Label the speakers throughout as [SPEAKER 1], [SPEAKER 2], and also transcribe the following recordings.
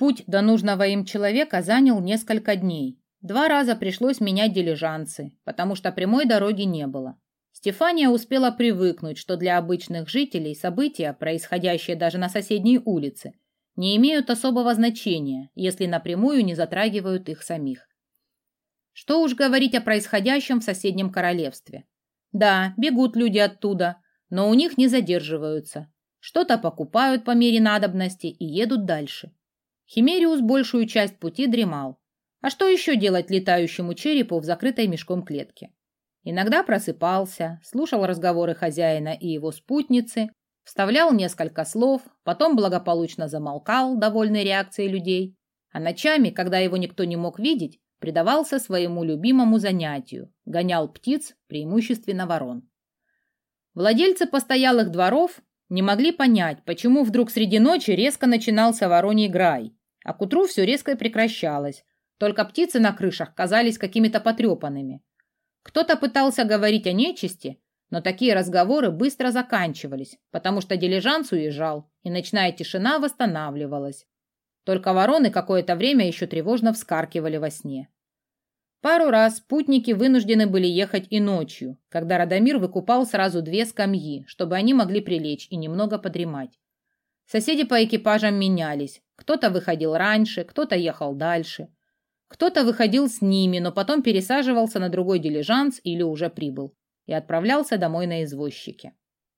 [SPEAKER 1] Путь до нужного им человека занял несколько дней. 2 раза пришлось менять дилижансы, потому что прямой дороги не было. Стефания успела привыкнуть, что для обычных жителей события, происходящие даже на соседней улице, не имеют особого значения, если напрямую не затрагивают их самих. Что уж говорить о происходящем в соседнем королевстве. Да, бегут люди оттуда, но у них не задерживаются. Что-то покупают по мере надобности и едут дальше. Химериус большую часть пути дремал. А что еще делать летающему черепу в закрытой мешком клетке? Иногда просыпался, слушал разговоры хозяина и его спутницы, вставлял несколько слов, потом благополучно замолкал, довольный реакцией людей, а ночами, когда его никто не мог видеть, предавался своему любимому занятию, гонял птиц, преимущественно ворон. Владельцы постоялых дворов не могли понять, почему вдруг среди ночи резко начинался вороний грай, а к утру все резко прекращалось, только птицы на крышах казались какими-то потрепанными. Кто-то пытался говорить о нечисти, но такие разговоры быстро заканчивались, потому что дилижанс уезжал, и ночная тишина восстанавливалась. Только вороны какое-то время еще тревожно вскаркивали во сне. Пару раз путники вынуждены были ехать и ночью, когда Радомир выкупал сразу 2 скамьи, чтобы они могли прилечь и немного подремать. Соседи по экипажам менялись. Кто-то выходил раньше, кто-то ехал дальше. Кто-то выходил с ними, но потом пересаживался на другой дилижанс или уже прибыл и отправлялся домой на извозчике.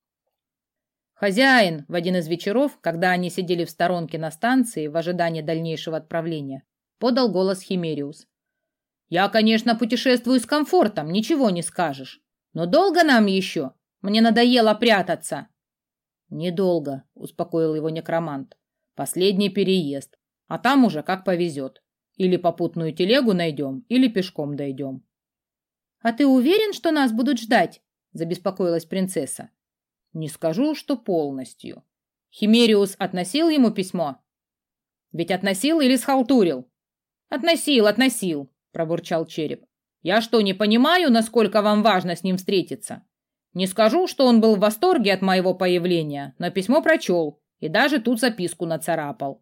[SPEAKER 1] «Хозяин!» в один из вечеров, когда они сидели в сторонке на станции в ожидании дальнейшего отправления, подал голос Химериус. «Я, конечно, путешествую с комфортом, ничего не скажешь. Но долго нам еще? Мне надоело прятаться». «Недолго», — успокоил его некромант. «Последний переезд, а там уже как повезет. Или попутную телегу найдем, или пешком дойдем». «А ты уверен, что нас будут ждать?» — забеспокоилась принцесса. «Не скажу, что полностью. Химериус относил ему письмо?» «Ведь относил или схалтурил?» «Относил», — пробурчал череп. «Я что, не понимаю, насколько вам важно с ним встретиться? Не скажу, что он был в восторге от моего появления, но письмо прочел и даже тут записку нацарапал».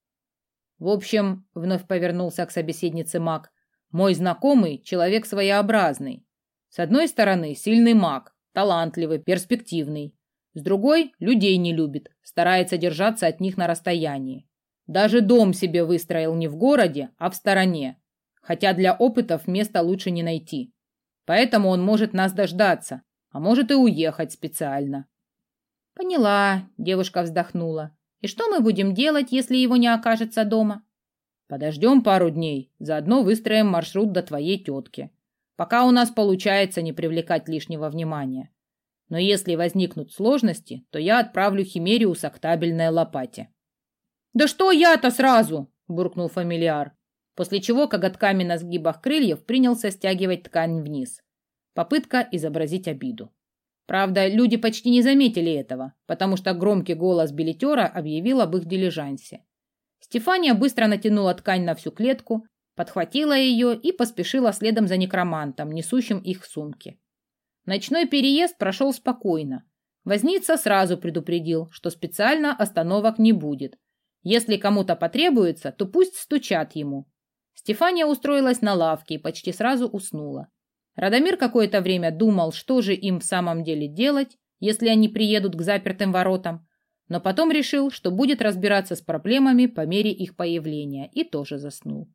[SPEAKER 1] «В общем, — вновь повернулся к собеседнице маг, — мой знакомый человек своеобразный. С одной стороны, сильный маг, талантливый, перспективный. С другой, людей не любит, старается держаться от них на расстоянии. Даже дом себе выстроил не в городе, а в стороне. Хотя для опытов места лучше не найти. Поэтому он может нас дождаться, а может и уехать специально». «Поняла», — девушка вздохнула. «И что мы будем делать, если его не окажется дома?» «Подождем пару дней, заодно выстроим маршрут до твоей тетки. Пока у нас получается не привлекать лишнего внимания. Но если возникнут сложности, то я отправлю Химериуса к табельной лопате». «Да что я-то сразу?» – буркнул фамильяр, после чего коготками на сгибах крыльев принялся стягивать ткань вниз. Попытка изобразить обиду. Правда, люди почти не заметили этого, потому что громкий голос билетера объявил об их дилижансе. Стефания быстро натянула ткань на всю клетку, подхватила ее и поспешила следом за некромантом, несущим их сумки. Ночной переезд прошел спокойно. Возница сразу предупредил, что специально остановок не будет. Если кому-то потребуется, то пусть стучат ему. Стефания устроилась на лавке и почти сразу уснула. Радомир какое-то время думал, что же им в самом деле делать, если они приедут к запертым воротам, но потом решил, что будет разбираться с проблемами по мере их появления, и тоже заснул.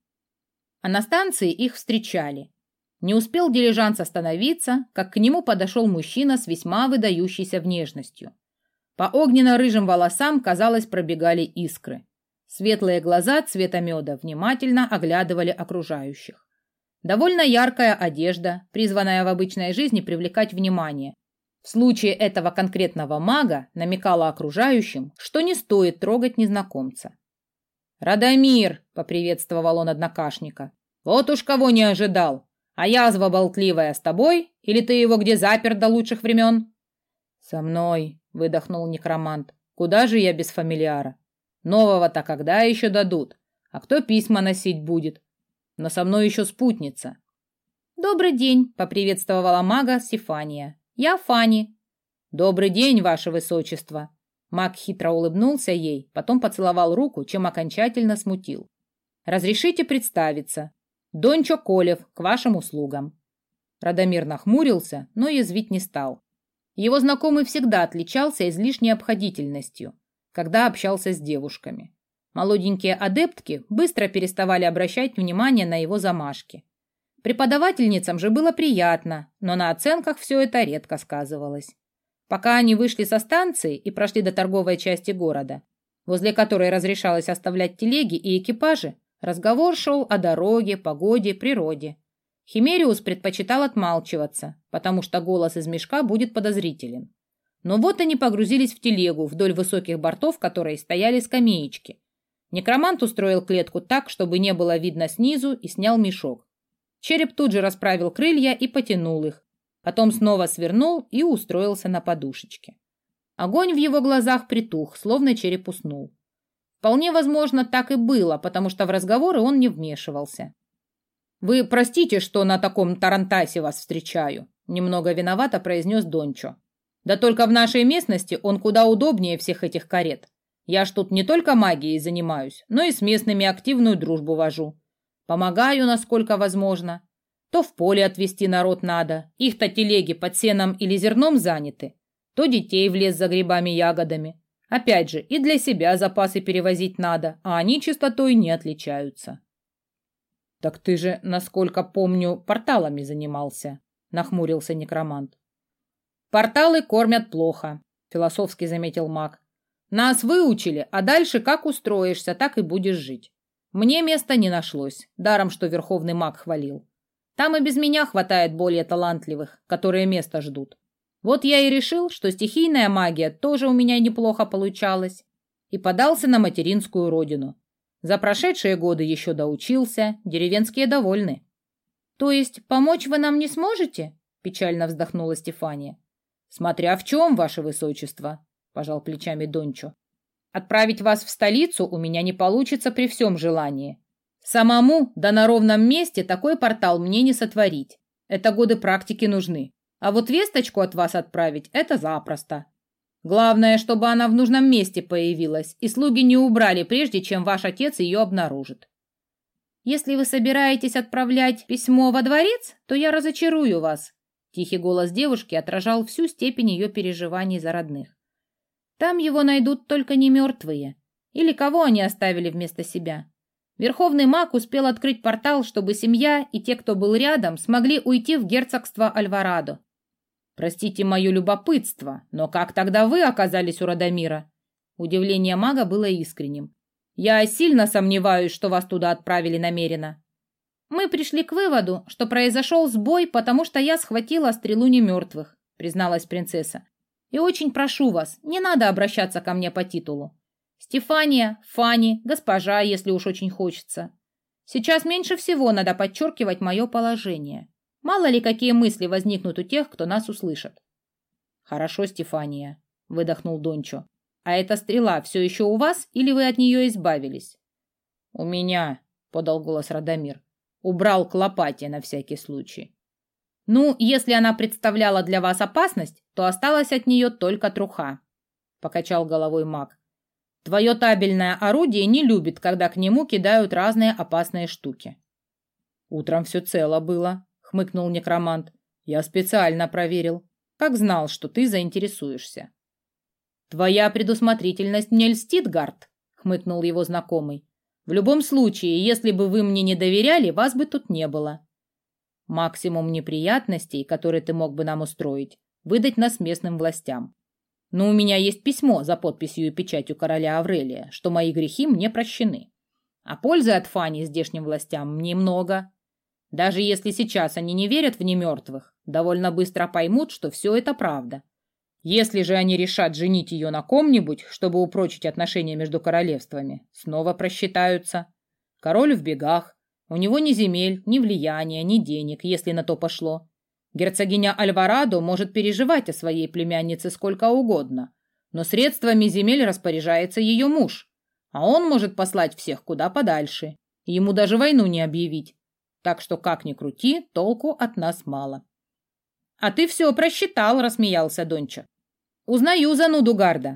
[SPEAKER 1] А на станции их встречали. Не успел дилижанс остановиться, как к нему подошел мужчина с весьма выдающейся внешностью. По огненно-рыжим волосам, казалось, пробегали искры. Светлые глаза цвета меда внимательно оглядывали окружающих. Довольно яркая одежда, призванная в обычной жизни привлекать внимание. В случае этого конкретного мага намекала окружающим, что не стоит трогать незнакомца. «Радомир!» — поприветствовал он однокашника. «Вот уж кого не ожидал! А язва болтливая с тобой? Или ты его где запер до лучших времен?» «Со мной!» — выдохнул некромант. «Куда же я без фамильяра? Нового-то когда еще дадут? А кто письма носить будет? Но со мной еще спутница».
[SPEAKER 2] «Добрый день», — поприветствовала мага Стефания. «Я Фани».
[SPEAKER 1] «Добрый день, ваше высочество». Маг хитро улыбнулся ей, потом поцеловал руку, чем окончательно смутил. «Разрешите представиться. Дончо Колев, к вашим услугам». Радомир нахмурился, но язвить не стал. Его знакомый всегда отличался излишней обходительностью, когда общался с девушками. Молоденькие адептки быстро переставали обращать внимание на его замашки. Преподавательницам же было приятно, но на оценках все это редко сказывалось. Пока они вышли со станции и прошли до торговой части города, возле которой разрешалось оставлять телеги и экипажи, разговор шел о дороге, погоде, природе. Химериус предпочитал отмалчиваться, потому что голос из мешка будет подозрителен. Но вот они погрузились в телегу, вдоль высоких бортов которой стояли скамеечки. Некромант устроил клетку так, чтобы не было видно снизу, и снял мешок. Череп тут же расправил крылья и потянул их. Потом снова свернул и устроился на подушечке. Огонь в его глазах притух, словно череп уснул. Вполне возможно, так и было, потому что в разговоры он не вмешивался. «Вы простите, что на таком тарантасе вас встречаю», — немного виновато произнес Дончо. «Да только в нашей местности он куда удобнее всех этих карет. Я ж тут не только магией занимаюсь, но и с местными активную дружбу вожу. Помогаю, насколько возможно. То в поле отвезти народ надо, их-то телеги под сеном или зерном заняты, то детей в лес за грибами-ягодами. Опять же, и для себя запасы перевозить надо, а они чистотой не отличаются». «Так ты же, насколько помню, порталами занимался», — нахмурился некромант. «Порталы кормят плохо», — философски заметил маг. «Нас выучили, а дальше как устроишься, так и будешь жить. Мне места не нашлось, даром что верховный маг хвалил. Там и без меня хватает более талантливых, которые место ждут. Вот я и решил, что стихийная магия тоже у меня неплохо получалась, и подался на материнскую родину. За прошедшие годы еще доучился, деревенские довольны».
[SPEAKER 2] «То есть помочь вы нам не сможете?» – печально вздохнула Стефания.
[SPEAKER 1] «Смотря в чем, ваше высочество», – пожал плечами Дончо. «Отправить вас в столицу у меня не получится при всем желании. Самому, да на ровном месте, такой портал мне не сотворить. Это годы практики нужны. А вот весточку от вас отправить – это запросто. Главное, чтобы она в нужном месте появилась, и слуги не убрали, прежде чем ваш отец ее обнаружит».
[SPEAKER 2] «Если вы собираетесь отправлять письмо во дворец, то я разочарую вас», – тихий голос девушки отражал всю степень ее переживаний за родных. «Там его найдут только не мертвые. Или кого они оставили вместо себя. Верховный маг успел открыть портал, чтобы семья и те, кто был рядом, смогли уйти в герцогство Альварадо».
[SPEAKER 1] «Простите мое любопытство, но как тогда вы оказались у Радомира?» Удивление мага было искренним. «Я сильно сомневаюсь, что вас туда отправили намеренно».
[SPEAKER 2] «Мы пришли к выводу, что произошел сбой, потому что я схватила стрелу немертвых», призналась принцесса. «И очень прошу вас, не надо обращаться ко мне по титулу. Стефания, Фанни, госпожа, если уж очень хочется. Сейчас меньше всего надо подчеркивать мое положение. Мало ли какие мысли возникнут у тех, кто нас услышит».
[SPEAKER 1] «Хорошо, Стефания», — выдохнул Дончо. «А эта стрела все еще у вас, или вы от нее избавились?» «У меня», — подал голос Радомир. «Убрал к лопате на всякий случай». «Ну, если она представляла для вас опасность, то осталась от нее только труха», — покачал головой маг. «Твое табельное орудие не любит, когда к нему кидают разные опасные штуки». «Утром все цело было», — хмыкнул некромант. «Я специально проверил, как знал, что ты заинтересуешься». «Твоя предусмотрительность мне льстит, Гард», — хмыкнул его знакомый. «В любом случае, если бы вы мне не доверяли, вас бы тут не было. Максимум неприятностей, которые ты мог бы нам устроить, выдать нас местным властям. Но у меня есть письмо за подписью и печатью короля Аврелия, что мои грехи мне прощены. А пользы от Фани здешним властям мне много. Даже если сейчас они не верят в немертвых, довольно быстро поймут, что все это правда. Если же они решат женить ее на ком-нибудь, чтобы упрочить отношения между королевствами, снова просчитаются. Король в бегах. У него ни земель, ни влияния, ни денег, если на то пошло. Герцогиня Альварадо может переживать о своей племяннице сколько угодно, но средствами земель распоряжается ее муж, а он может послать всех куда подальше. Ему даже войну не объявить. Так что, как ни крути, толку от нас мало. «А ты все просчитал», — рассмеялся Дончо. «Узнаю зануду Гарда.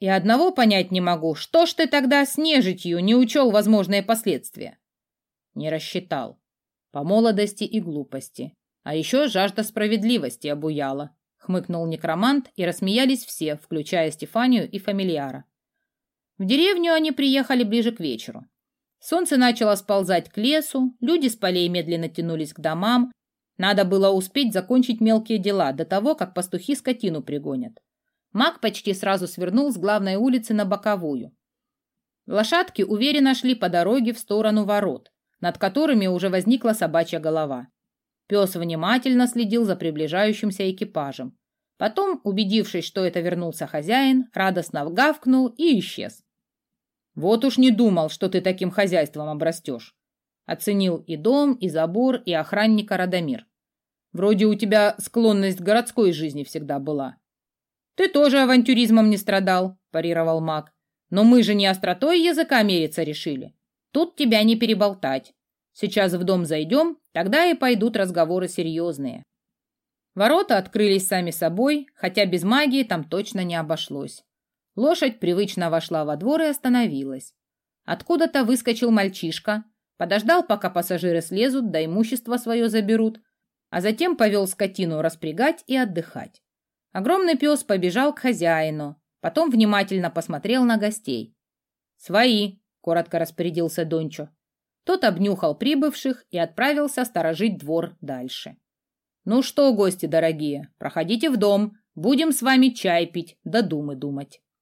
[SPEAKER 1] И одного понять не могу, что ж ты тогда с нежитью не учел возможные последствия? Не рассчитал. По молодости и глупости. А еще жажда справедливости обуяла. Хмыкнул некромант, и рассмеялись все, включая Стефанию и фамильяра. В деревню они приехали ближе к вечеру. Солнце начало сползать к лесу, люди с полей медленно тянулись к домам. Надо было успеть закончить мелкие дела до того, как пастухи скотину пригонят. Маг почти сразу свернул с главной улицы на боковую. Лошадки уверенно шли по дороге в сторону ворот, над которыми уже возникла собачья голова. Пес внимательно следил за приближающимся экипажем. Потом, убедившись, что это вернулся хозяин, радостно гавкнул и исчез. «Вот уж не думал, что ты таким хозяйством обрастешь», — оценил и дом, и забор, и охранника Радомир. «Вроде у тебя склонность к городской жизни всегда была». «Ты тоже авантюризмом не страдал», — парировал маг. «Но мы же не остротой языка мериться решили. Тут тебя не переболтать. Сейчас в дом зайдем, тогда и пойдут разговоры серьезные». Ворота открылись сами собой, хотя без магии там точно не обошлось. Лошадь привычно вошла во двор и остановилась. Откуда-то выскочил мальчишка, подождал, пока пассажиры слезут, да имущество свое заберут, а затем повел скотину распрягать и отдыхать. Огромный пес побежал к хозяину, потом внимательно посмотрел на гостей. «Свои», — коротко распорядился Дончо. Тот обнюхал прибывших и отправился сторожить двор дальше. «Ну что, гости дорогие, проходите в дом, будем с вами чай пить, да думы думать».